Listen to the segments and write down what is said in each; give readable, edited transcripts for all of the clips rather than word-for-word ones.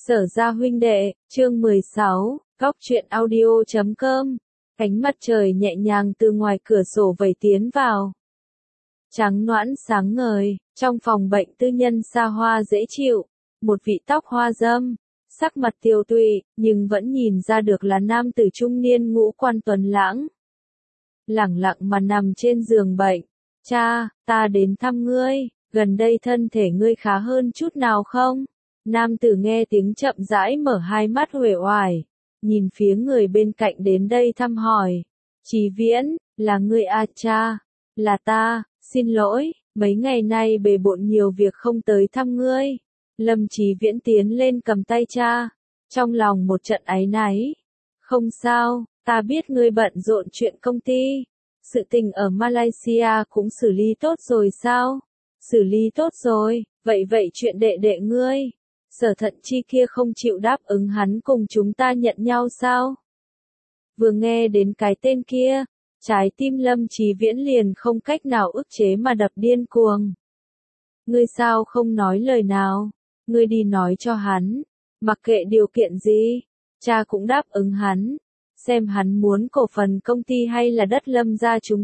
Sở Gia huynh đệ, chương 16, góc truyện audio.com. Ánh mặt trời nhẹ nhàng từ ngoài cửa sổ vẩy tiến vào. Trắng nõn sáng ngời, trong phòng bệnh tư nhân xa hoa dễ chịu, một vị tóc hoa râm, sắc mặt tiều tụy, nhưng vẫn nhìn ra được là nam tử trung niên ngũ quan tuấn lãng. Lẳng lặng mà nằm trên giường bệnh. Cha, ta đến thăm ngươi, gần đây thân thể ngươi khá hơn chút nào không? Nam tử nghe tiếng chậm rãi mở hai mắt uể oải, nhìn phía người bên cạnh đến đây thăm hỏi. Chí Viễn, là ngươi à cha? Là ta, xin lỗi, mấy ngày nay bề bộn nhiều việc không tới thăm ngươi. Lâm Chí Viễn tiến lên cầm tay cha, trong lòng một trận áy náy. Không sao, ta biết ngươi bận rộn chuyện công ty. Sự tình ở Malaysia cũng xử lý tốt rồi sao? Xử lý tốt rồi, vậy chuyện đệ đệ ngươi. Sở Thận Chi kia không chịu đáp ứng hắn cùng chúng ta nhận nhau sao? Vừa nghe đến cái tên kia, trái tim Lâm Chí Viễn liền không cách nào ức chế mà đập điên cuồng. Ngươi sao không nói lời nào? Ngươi đi nói cho hắn, mặc kệ điều kiện gì, cha cũng đáp ứng hắn. Xem hắn muốn cổ phần công ty hay là đất Lâm gia chúng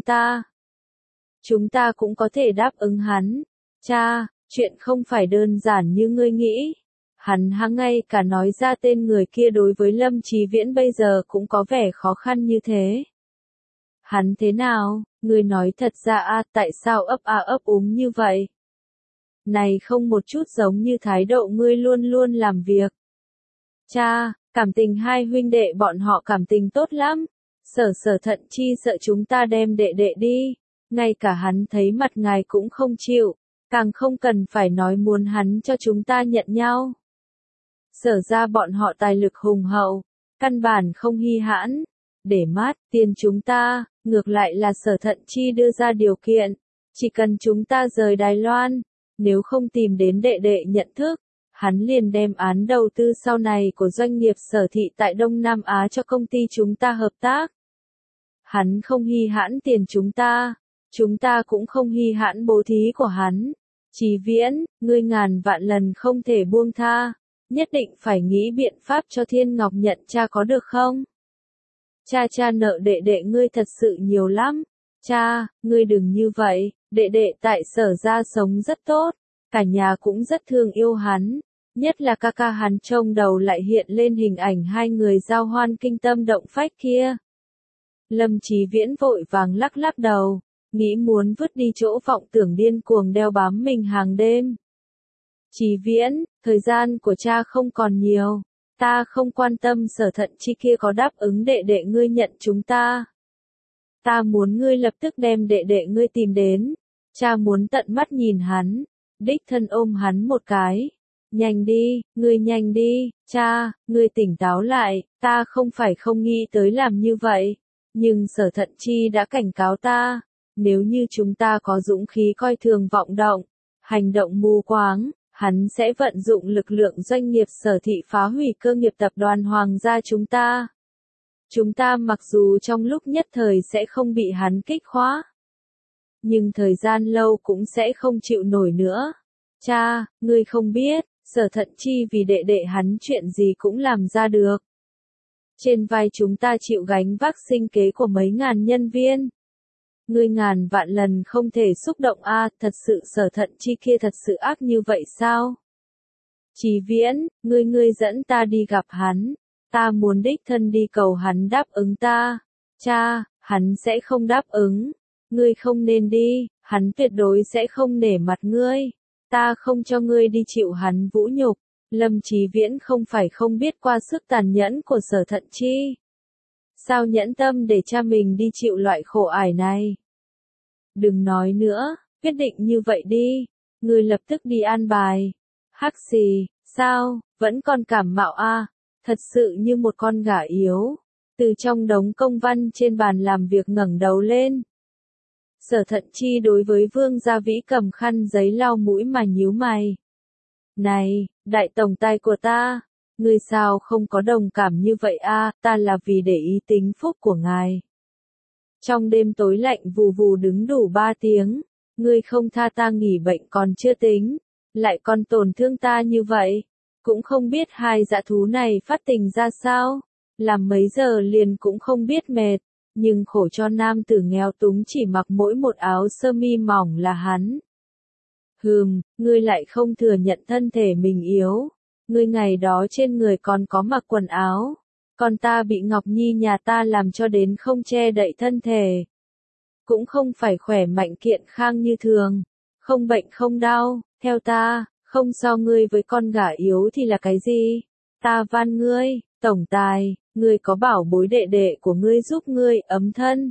ta cũng có thể đáp ứng hắn. Cha, chuyện không phải đơn giản như ngươi nghĩ. Hắn ngay cả nói ra tên người kia đối với Lâm Chí Viễn bây giờ cũng có vẻ khó khăn như thế. Hắn thế nào, ngươi nói thật ra tại sao ấp úng như vậy? Này không một chút giống như thái độ ngươi luôn luôn làm việc. Cha, cảm tình hai huynh đệ bọn họ cảm tình tốt lắm. Sở Thận Chi sợ chúng ta đem đệ đệ đi, ngay cả hắn thấy mặt ngài cũng không chịu, càng không cần phải nói muốn hắn cho chúng ta nhận nhau. Sở ra bọn họ tài lực hùng hậu, căn bản không hi hãn, để mát tiền chúng ta, ngược lại là Sở Thận Chi đưa ra điều kiện, chỉ cần chúng ta rời Đài Loan, nếu không tìm đến đệ đệ nhận thức, hắn liền đem án đầu tư sau này của doanh nghiệp Sở thị tại Đông Nam Á cho công ty chúng ta hợp tác. Hắn không hi hãn tiền chúng ta cũng không hi hãn bố thí của hắn. Chí Viễn, ngươi ngàn vạn lần không thể buông tha, nhất định phải nghĩ biện pháp cho Thiên Ngọc nhận cha có được không? Cha nợ đệ đệ ngươi thật sự nhiều lắm. Cha, ngươi đừng như vậy, đệ đệ tại Sở gia sống rất tốt, cả nhà cũng rất thương yêu hắn, nhất là ca hắn trông đầu lại hiện lên hình ảnh hai người giao hoan kinh tâm động phách kia. Lâm Chí Viễn vội vàng lắc đầu, nghĩ muốn vứt đi chỗ vọng tưởng điên cuồng đeo bám mình hàng đêm. Chí Viễn, thời gian của cha không còn nhiều, ta không quan tâm Sở Thận Chi kia có đáp ứng đệ đệ ngươi nhận chúng ta. Ta muốn ngươi lập tức đem đệ đệ ngươi tìm đến, cha muốn tận mắt nhìn hắn, đích thân ôm hắn một cái. Nhanh đi, ngươi nhanh đi, cha, ngươi tỉnh táo lại, ta không phải không nghĩ tới làm như vậy, nhưng Sở Thận Chi đã cảnh cáo ta, nếu như chúng ta có dũng khí coi thường vọng động, hành động mù quáng, hắn sẽ vận dụng lực lượng doanh nghiệp Sở thị phá hủy cơ nghiệp tập đoàn Hoàng gia chúng ta. Chúng ta mặc dù trong lúc nhất thời sẽ không bị hắn kích khóa, nhưng thời gian lâu cũng sẽ không chịu nổi nữa. Cha, ngươi không biết, Sở Thận Chi vì đệ đệ hắn chuyện gì cũng làm ra được. Trên vai chúng ta chịu gánh vác sinh kế của mấy ngàn nhân viên. Ngươi ngàn vạn lần không thể xúc động thật sự Sở Thận Chi kia thật sự ác như vậy sao? Chí Viễn, ngươi dẫn ta đi gặp hắn, ta muốn đích thân đi cầu hắn đáp ứng ta. Cha, hắn sẽ không đáp ứng. Ngươi không nên đi, hắn tuyệt đối sẽ không nể mặt ngươi. Ta không cho ngươi đi chịu hắn vũ nhục. Lâm Chí Viễn không phải không biết qua sức tàn nhẫn của Sở Thận Chi. Sao nhẫn tâm để cha mình đi chịu loại khổ ải này? Đừng nói nữa, quyết định như vậy đi. Ngươi lập tức đi an bài. Hắc xì, sao, vẫn còn cảm mạo thật sự như một con gà yếu. Từ trong đống công văn trên bàn làm việc ngẩng đầu lên. Sở Thận Chi đối với Vương Gia Vĩ cầm khăn giấy lau mũi mà nhíu mày. Này, đại tổng tài của ta, ngươi sao không có đồng cảm như vậy ta là vì để ý tính phúc của ngài. Trong đêm tối lạnh vù vù đứng đủ 3 tiếng, ngươi không tha ta nghỉ bệnh còn chưa tính, lại còn tổn thương ta như vậy. Cũng không biết hai dã thú này phát tình ra sao, làm mấy giờ liền cũng không biết mệt, nhưng khổ cho nam tử nghèo túng chỉ mặc mỗi một áo sơ mi mỏng là hắn. Ngươi lại không thừa nhận thân thể mình yếu, ngươi ngày đó trên người còn có mặc quần áo, còn ta bị Ngọc Nhi nhà ta làm cho đến không che đậy thân thể. Cũng không phải khỏe mạnh kiện khang như thường, không bệnh không đau, theo ta, không so ngươi với con gà yếu thì là cái gì? Ta van ngươi, tổng tài, ngươi có bảo bối đệ đệ của ngươi giúp ngươi ấm thân,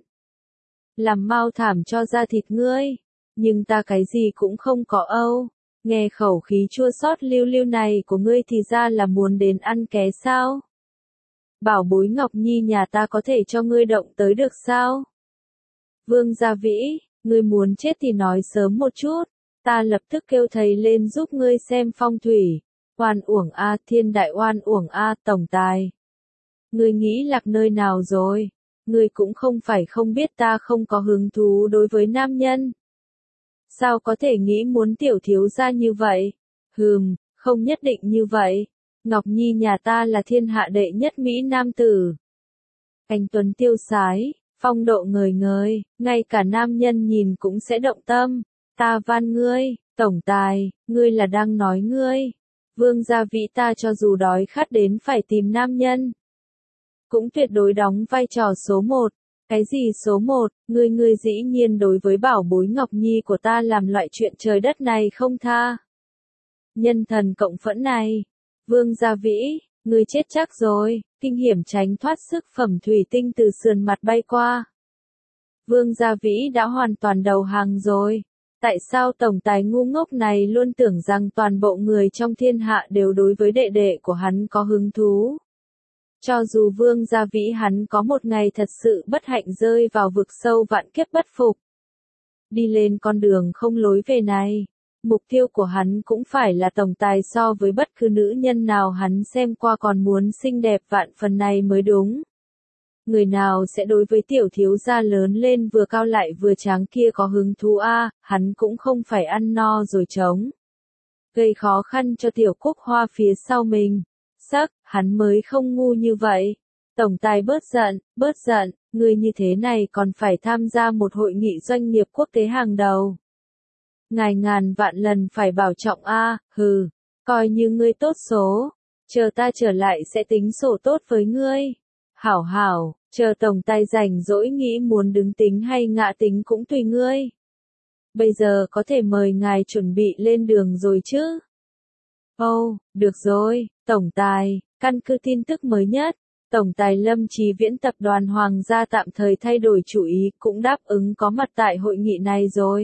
làm mau thảm cho da thịt ngươi, nhưng ta cái gì cũng không có âu. Nghe khẩu khí chua xót lưu lưu này của ngươi thì ra là muốn đến ăn ké sao? Bảo bối Ngọc Nhi nhà ta có thể cho ngươi động tới được sao? Vương Gia Vĩ, ngươi muốn chết thì nói sớm một chút, ta lập tức kêu thầy lên giúp ngươi xem phong thủy. Oan uổng a, thiên đại oan uổng a, tổng tài. Ngươi nghĩ lạc nơi nào rồi? Ngươi cũng không phải không biết ta không có hứng thú đối với nam nhân. Sao có thể nghĩ muốn tiểu thiếu gia như vậy? Không nhất định như vậy. Ngọc Nhi nhà ta là thiên hạ đệ nhất Mỹ nam tử. Anh tuấn tiêu sái, phong độ ngời ngời, ngay cả nam nhân nhìn cũng sẽ động tâm. Ta van ngươi, tổng tài, ngươi là đang nói ngươi. Vương Gia Vĩ ta cho dù đói khát đến phải tìm nam nhân, cũng tuyệt đối đóng vai trò số 1. Cái gì số 1, ngươi dĩ nhiên đối với bảo bối Ngọc Nhi của ta làm loại chuyện trời đất này không tha. Nhân thần cộng phẫn này. Vương Gia Vĩ, ngươi chết chắc rồi, kinh hiểm tránh thoát sức phẩm thủy tinh từ sườn mặt bay qua. Vương Gia Vĩ đã hoàn toàn đầu hàng rồi. Tại sao tổng tài ngu ngốc này luôn tưởng rằng toàn bộ người trong thiên hạ đều đối với đệ đệ của hắn có hứng thú? Cho dù Vương Gia Vĩ hắn có một ngày thật sự bất hạnh rơi vào vực sâu vạn kiếp bất phục, đi lên con đường không lối về này, mục tiêu của hắn cũng phải là tổng tài so với bất cứ nữ nhân nào hắn xem qua còn muốn xinh đẹp vạn phần này mới đúng. Người nào sẽ đối với tiểu thiếu gia lớn lên vừa cao lại vừa tráng kia có hứng thú a, hắn cũng không phải ăn no rồi trống. Gây khó khăn cho tiểu Cúc Hoa phía sau mình. Hắn mới không ngu như vậy. Tổng tài bớt giận, người như thế này còn phải tham gia một hội nghị doanh nghiệp quốc tế hàng đầu. Ngài ngàn vạn lần phải bảo trọng a, coi như ngươi tốt số, chờ ta trở lại sẽ tính sổ tốt với ngươi. Hảo, chờ tổng tài rảnh rỗi nghĩ muốn đứng tính hay ngã tính cũng tùy ngươi. Bây giờ có thể mời ngài chuẩn bị lên đường rồi chứ? Được rồi, tổng tài, căn cứ tin tức mới nhất, tổng tài Lâm Chí Viễn tập đoàn Hoàng gia tạm thời thay đổi chủ ý cũng đáp ứng có mặt tại hội nghị này rồi.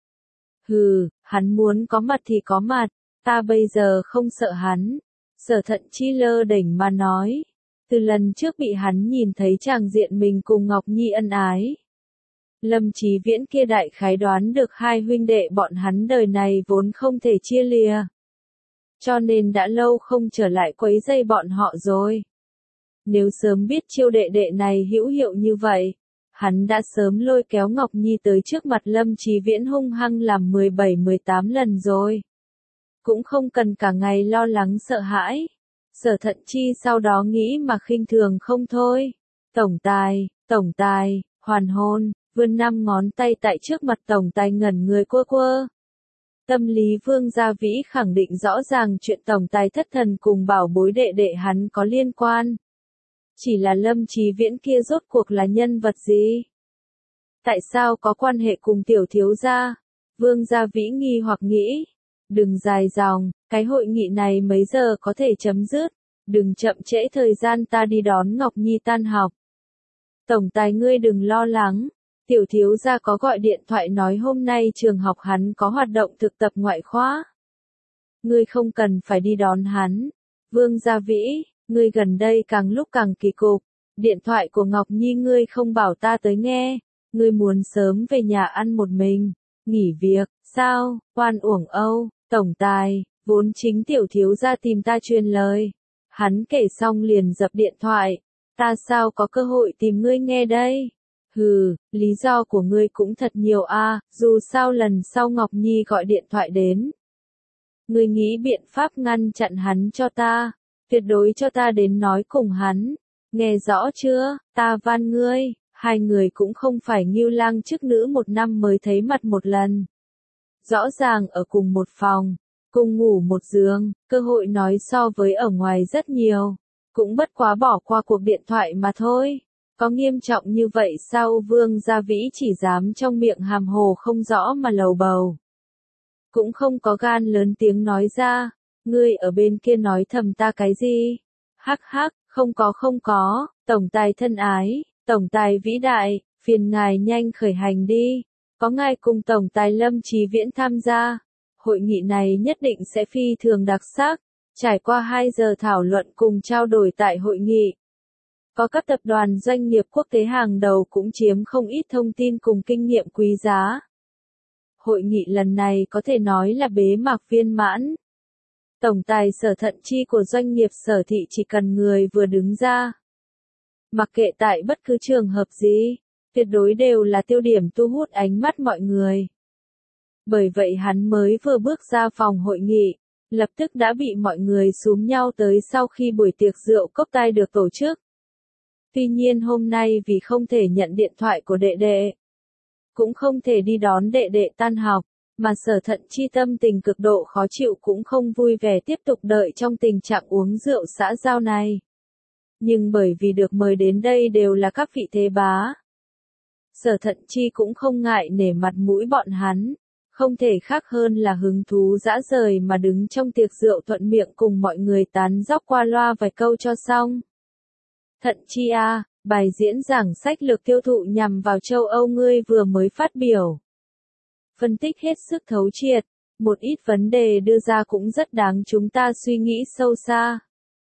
Hắn muốn có mặt thì có mặt, ta bây giờ không sợ hắn. Sở Thận Chi lơ đễnh mà nói, từ lần trước bị hắn nhìn thấy tràng diện mình cùng Ngọc Nhi ân ái. Lâm Chí Viễn kia đại khái đoán được hai huynh đệ bọn hắn đời này vốn không thể chia lìa. Cho nên đã lâu không trở lại quấy rầy bọn họ rồi. Nếu sớm biết chiêu đệ đệ này hữu hiệu như vậy, hắn đã sớm lôi kéo Ngọc Nhi tới trước mặt Lâm Chí Viễn hung hăng làm 17-18 lần rồi. Cũng không cần cả ngày lo lắng sợ hãi. Sở Thận Chi sau đó nghĩ mà khinh thường không thôi. Tổng tài, hoàn hôn, vươn 5 ngón tay tại trước mặt tổng tài ngẩn người quơ. Tâm lý Vương Gia Vĩ khẳng định rõ ràng chuyện tổng tài thất thần cùng bảo bối đệ đệ hắn có liên quan. Chỉ là Lâm Chí Viễn kia rốt cuộc là nhân vật gì? Tại sao có quan hệ cùng tiểu thiếu gia? Vương Gia Vĩ nghi hoặc nghĩ. Đừng dài dòng, cái hội nghị này mấy giờ có thể chấm dứt? Đừng chậm trễ thời gian ta đi đón Ngọc Nhi tan học. Tổng tài ngươi đừng lo lắng. Tiểu thiếu gia có gọi điện thoại nói hôm nay trường học hắn có hoạt động thực tập ngoại khóa. Ngươi không cần phải đi đón hắn. Vương Gia Vĩ, ngươi gần đây càng lúc càng kỳ cục. Điện thoại của Ngọc Nhi ngươi không bảo ta tới nghe. Ngươi muốn sớm về nhà ăn một mình. Nghỉ việc, sao? Oan uổng âu, tổng tài, vốn chính tiểu thiếu gia tìm ta truyền lời. Hắn kể xong liền dập điện thoại. Ta sao có cơ hội tìm ngươi nghe đây? Lý do của ngươi cũng thật nhiều a, dù sao lần sau Ngọc Nhi gọi điện thoại đến. Ngươi nghĩ biện pháp ngăn chặn hắn cho ta, tuyệt đối cho ta đến nói cùng hắn. Nghe rõ chưa, ta van ngươi. Hai người cũng không phải Ngưu Lang chức nữ một năm mới thấy mặt một lần. Rõ ràng ở cùng một phòng, cùng ngủ một giường, cơ hội nói so với ở ngoài rất nhiều. Cũng bất quá bỏ qua cuộc điện thoại mà thôi. Có nghiêm trọng như vậy sao? Vương Gia Vĩ chỉ dám trong miệng hàm hồ không rõ mà lầu bầu. Cũng không có gan lớn tiếng nói ra. Ngươi ở bên kia nói thầm ta cái gì? Hắc hắc, không có, tổng tài thân ái, tổng tài vĩ đại, phiền ngài nhanh khởi hành đi. Có ngài cùng tổng tài Lâm Chí Viễn tham gia. Hội nghị này nhất định sẽ phi thường đặc sắc. Trải qua 2 giờ thảo luận cùng trao đổi tại hội nghị. Có các tập đoàn doanh nghiệp quốc tế hàng đầu cũng chiếm không ít thông tin cùng kinh nghiệm quý giá. Hội nghị lần này có thể nói là bế mạc viên mãn. Tổng tài Sở Thận Chi của doanh nghiệp Sở Thị chỉ cần người vừa đứng ra. Mặc kệ tại bất cứ trường hợp gì, tuyệt đối đều là tiêu điểm thu hút ánh mắt mọi người. Bởi vậy hắn mới vừa bước ra phòng hội nghị, lập tức đã bị mọi người xúm nhau tới sau khi buổi tiệc rượu cốc tai được tổ chức. Tuy nhiên hôm nay vì không thể nhận điện thoại của đệ đệ, cũng không thể đi đón đệ đệ tan học, mà Sở Thận Chi tâm tình cực độ khó chịu cũng không vui vẻ tiếp tục đợi trong tình trạng uống rượu xã giao này. Nhưng bởi vì được mời đến đây đều là các vị thế bá, Sở Thận Chi cũng không ngại nể mặt mũi bọn hắn, không thể khác hơn là hứng thú dã rời mà đứng trong tiệc rượu thuận miệng cùng mọi người tán dóc qua loa vài câu cho xong. Thận Chi à, bài diễn giảng sách lược tiêu thụ nhằm vào châu Âu ngươi vừa mới phát biểu. Phân tích hết sức thấu triệt, một ít vấn đề đưa ra cũng rất đáng chúng ta suy nghĩ sâu xa.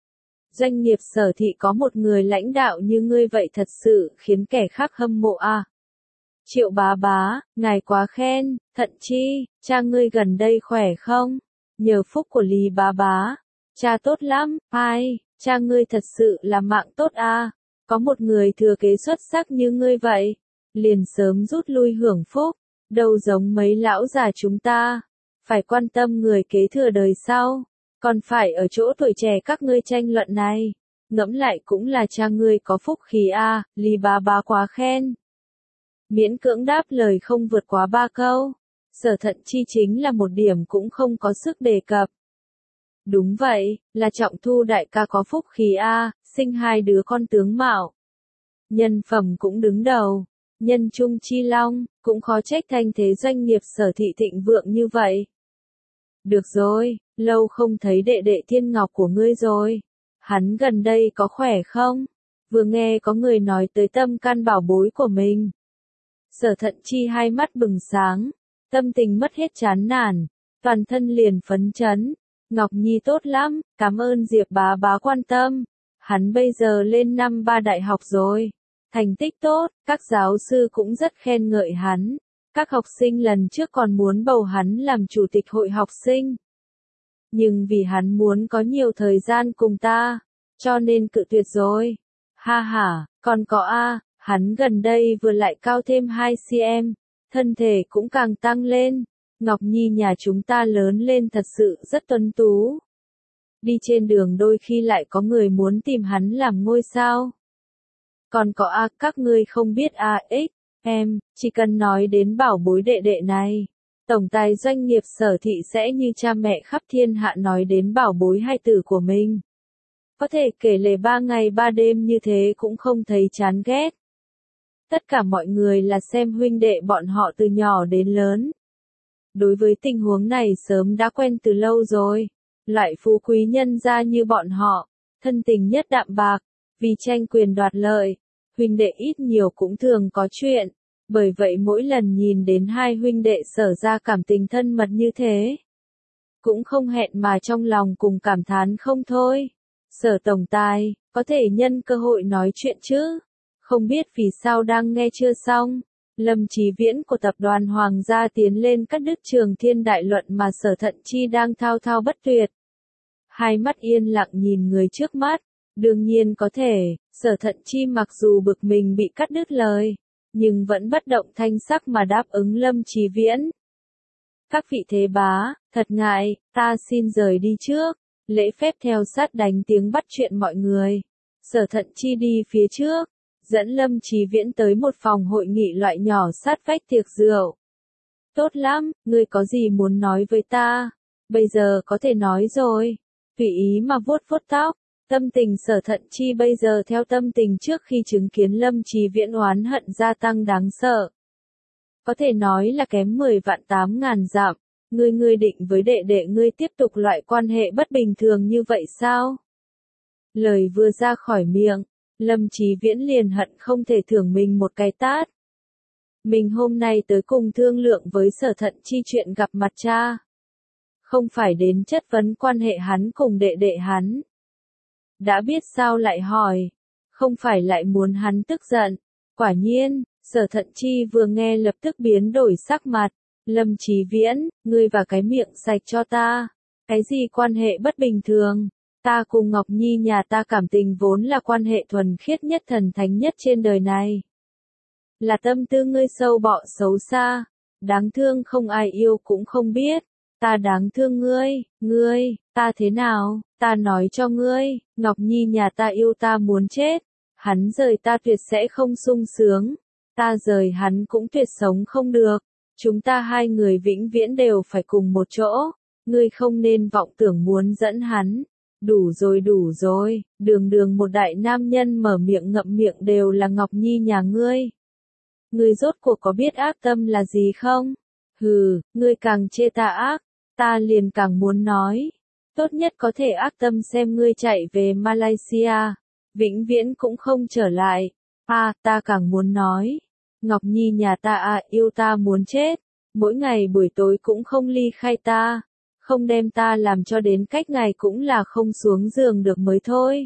Doanh nghiệp Sở Thị có một người lãnh đạo như ngươi vậy thật sự khiến kẻ khác hâm mộ à. Triệu bá bá, ngài quá khen. Thận Chi, cha ngươi gần đây khỏe không? Nhờ phúc của Lý bá bá, cha tốt lắm. Ai, cha ngươi thật sự là mạng tốt à. Có một người thừa kế xuất sắc như ngươi vậy, liền sớm rút lui hưởng phúc, đâu giống mấy lão già chúng ta, phải quan tâm người kế thừa đời sau, còn phải ở chỗ tuổi trẻ các ngươi tranh luận này. Ngẫm lại cũng là cha ngươi có phúc khí à. Lý bá bá quá khen. Miễn cưỡng đáp lời không vượt quá 3 câu. Sở Thận Chi chính là một điểm cũng không có sức đề cập. Đúng vậy, là Trọng Thu đại ca có phúc khí a, sinh 2 đứa con tướng mạo. Nhân phẩm cũng đứng đầu, nhân trung chi long, cũng khó trách thanh thế doanh nghiệp Sở Thị thịnh vượng như vậy. Được rồi, lâu không thấy đệ đệ Thiên Ngọc của ngươi rồi. Hắn gần đây có khỏe không? Vừa nghe có người nói tới tâm can bảo bối của mình. Sở Thận Chi hai mắt bừng sáng, tâm tình mất hết chán nản, toàn thân liền phấn chấn. Ngọc Nhi tốt lắm, cảm ơn Diệp bá bá quan tâm. Hắn bây giờ lên năm 3 đại học rồi. Thành tích tốt, các giáo sư cũng rất khen ngợi hắn. Các học sinh lần trước còn muốn bầu hắn làm chủ tịch hội học sinh. Nhưng vì hắn muốn có nhiều thời gian cùng ta, cho nên cự tuyệt rồi. Ha ha, còn có a, hắn gần đây vừa lại cao thêm 2 cm, thân thể cũng càng tăng lên. Ngọc Nhi nhà chúng ta lớn lên thật sự rất tuấn tú. Đi trên đường đôi khi lại có người muốn tìm hắn làm ngôi sao. Còn có a, các ngươi không biết a, em, chỉ cần nói đến bảo bối đệ đệ này, tổng tài doanh nghiệp Sở Thị sẽ như cha mẹ khắp thiên hạ nói đến bảo bối hai tử của mình. Có thể kể lể 3 ngày 3 đêm như thế cũng không thấy chán ghét. Tất cả mọi người là xem huynh đệ bọn họ từ nhỏ đến lớn. Đối với tình huống này sớm đã quen từ lâu rồi. Loại phú quý nhân gia như bọn họ, thân tình nhất đạm bạc, vì tranh quyền đoạt lợi, huynh đệ ít nhiều cũng thường có chuyện. Bởi vậy mỗi lần nhìn đến hai huynh đệ Sở ra cảm tình thân mật như thế, cũng không hẹn mà trong lòng cùng cảm thán không thôi. Sở tổng tài, có thể nhân cơ hội nói chuyện chứ? Không biết vì sao đang nghe chưa xong. Lâm Chí Viễn của tập đoàn Hoàng gia tiến lên cắt đứt Trường Thiên đại luận mà Sở Thận Chi đang thao thao bất tuyệt. Hai mắt yên lặng nhìn người trước mắt. Đương nhiên có thể, Sở Thận Chi mặc dù bực mình bị cắt đứt lời, nhưng vẫn bất động thanh sắc mà đáp ứng Lâm Chí Viễn. Các vị thế bá, thật ngại, ta xin rời đi trước. Lễ phép theo sát đánh tiếng bắt chuyện mọi người. Sở Thận Chi đi phía trước, dẫn Lâm Chí Viễn tới một phòng hội nghị loại nhỏ sát vách tiệc rượu. Tốt lắm, ngươi có gì muốn nói với ta? Bây giờ có thể nói rồi. Tùy ý mà vuốt vuốt tóc. Tâm tình Sở Thận Chi bây giờ theo tâm tình trước khi chứng kiến Lâm Chí Viễn oán hận gia tăng đáng sợ. Có thể nói là kém 10 vạn 8 ngàn dặm. Ngươi định với đệ đệ ngươi tiếp tục loại quan hệ bất bình thường như vậy sao? Lời vừa ra khỏi miệng, Lâm Chí Viễn liền hận không thể thưởng mình một cái tát. Mình hôm nay tới cùng thương lượng với Sở Thận Chi chuyện gặp mặt cha. Không phải đến chất vấn quan hệ hắn cùng đệ đệ hắn. Đã biết sao lại hỏi. Không phải lại muốn hắn tức giận. Quả nhiên, Sở Thận Chi vừa nghe lập tức biến đổi sắc mặt. Lâm Chí Viễn, ngươi và cái miệng sạch cho ta. Cái gì quan hệ bất bình thường? Ta cùng Ngọc Nhi nhà ta cảm tình vốn là quan hệ thuần khiết nhất thần thánh nhất trên đời này. Là tâm tư ngươi sâu bọ xấu xa. Đáng thương không ai yêu cũng không biết. Ta đáng thương ngươi, ta thế nào? Ta nói cho ngươi, Ngọc Nhi nhà ta yêu ta muốn chết. Hắn rời ta tuyệt sẽ không sung sướng. Ta rời hắn cũng tuyệt sống không được. Chúng ta hai người vĩnh viễn đều phải cùng một chỗ. Ngươi không nên vọng tưởng muốn dẫn hắn. Đủ rồi, đường một đại nam nhân mở miệng ngậm miệng đều là Ngọc Nhi nhà ngươi. Ngươi rốt cuộc có biết ác tâm là gì không? Hừ, ngươi càng chê ta ác, ta liền càng muốn nói. Tốt nhất có thể ác tâm xem ngươi chạy về Malaysia. Vĩnh viễn cũng không trở lại. Ta càng muốn nói. Ngọc Nhi nhà ta yêu ta muốn chết. Mỗi ngày buổi tối cũng không ly khai ta. Không đem ta làm cho đến cách ngày cũng là không xuống giường được mới thôi.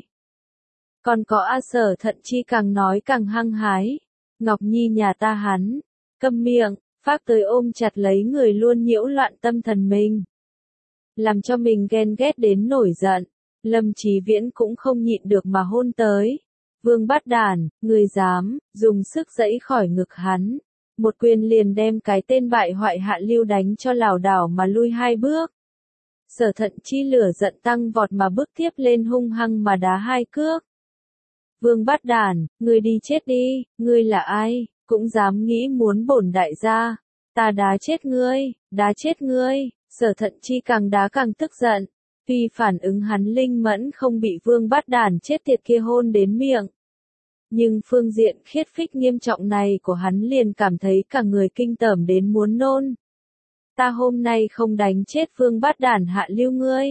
Còn có Sở Thận Chi càng nói càng hăng hái. Ngọc Nhi nhà ta hắn. Câm miệng, phác tới ôm chặt lấy người luôn nhiễu loạn tâm thần mình. Làm cho mình ghen ghét đến nổi giận. Lâm Chí Viễn cũng không nhịn được mà hôn tới. Vương Bát Đản, người dám, dùng sức giãy khỏi ngực hắn. Một quyền liền đem cái tên bại hoại Hạ Lưu đánh cho lảo đảo mà lui 2 bước. Sở Thận Chi lửa giận tăng vọt mà bước tiếp lên hung hăng mà đá 2 cước. Vương Bát Đản, ngươi đi chết đi, ngươi là ai, cũng dám nghĩ muốn bổn đại gia. Ta đá chết ngươi, Sở Thận Chi càng đá càng tức giận. Tuy phản ứng hắn linh mẫn không bị Vương Bát Đản chết tiệt kia hôn đến miệng. Nhưng phương diện khiết phích nghiêm trọng này của hắn liền cảm thấy cả người kinh tởm đến muốn nôn. Ta hôm nay không đánh chết Vương Bát Đản Hạ Lưu ngươi.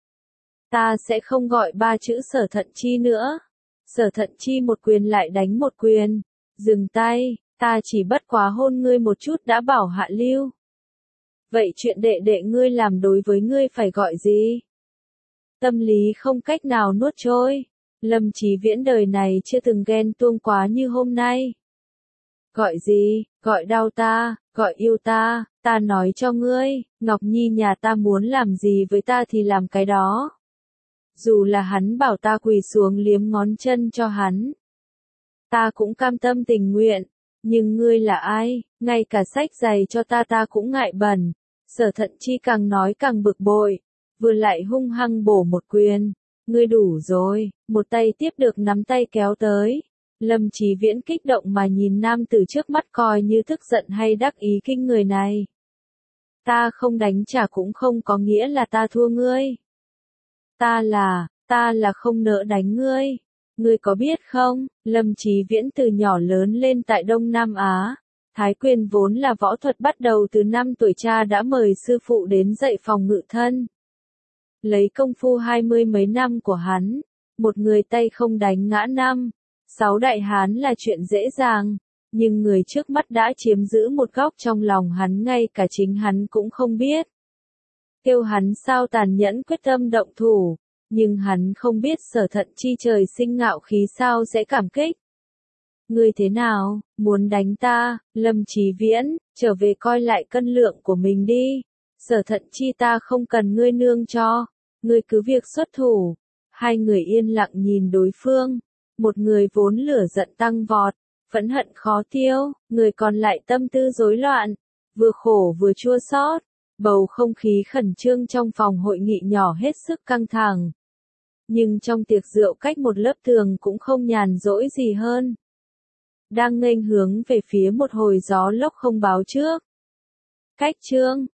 Ta sẽ không gọi 3 chữ Sở Thận Chi nữa. Sở Thận Chi một quyền lại đánh một quyền. Dừng tay, ta chỉ bất quá hôn ngươi một chút đã bảo Hạ Lưu. Vậy chuyện đệ đệ ngươi làm đối với ngươi phải gọi gì? Tâm lý không cách nào nuốt trôi. Lâm Chí Viễn đời này chưa từng ghen tuông quá như hôm nay. Gọi gì? Gọi đau ta, gọi yêu ta, ta nói cho ngươi, Ngọc Nhi nhà ta muốn làm gì với ta thì làm cái đó. Dù là hắn bảo ta quỳ xuống liếm ngón chân cho hắn. Ta cũng cam tâm tình nguyện, nhưng ngươi là ai, ngay cả sách giày cho ta cũng ngại bẩn. Sở Thận Chi càng nói càng bực bội, vừa lại hung hăng bổ một quyền. Ngươi đủ rồi, một tay tiếp được nắm tay kéo tới. Lâm Chí Viễn kích động mà nhìn nam tử trước mắt coi như tức giận hay đắc ý kinh người này. Ta không đánh trả cũng không có nghĩa là ta thua ngươi. Ta là không nỡ đánh ngươi. Ngươi có biết không, Lâm Chí Viễn từ nhỏ lớn lên tại Đông Nam Á. Thái quyền vốn là võ thuật bắt đầu từ 5 tuổi, cha đã mời sư phụ đến dạy phòng ngự thân. Lấy công phu 20 mấy năm của hắn, một người tay không đánh ngã 5-6 đại hán là chuyện dễ dàng, nhưng người trước mắt đã chiếm giữ một góc trong lòng hắn ngay cả chính hắn cũng không biết. Kêu hắn sao tàn nhẫn quyết tâm động thủ, nhưng hắn không biết Sở Thận Chi trời sinh ngạo khí sao sẽ cảm kích. Ngươi thế nào, muốn đánh ta? Lâm Chí Viễn, trở về coi lại cân lượng của mình đi. Sở Thận Chi ta không cần ngươi nương cho. Ngươi cứ việc xuất thủ. Hai người yên lặng nhìn đối phương. Một người vốn lửa giận tăng vọt, phẫn hận khó tiêu, người còn lại tâm tư rối loạn, vừa khổ vừa chua xót. Bầu không khí khẩn trương trong phòng hội nghị nhỏ hết sức căng thẳng. Nhưng trong tiệc rượu cách một lớp tường cũng không nhàn rỗi gì hơn. Đang nghênh hướng về phía một hồi gió lốc không báo trước. Cách chương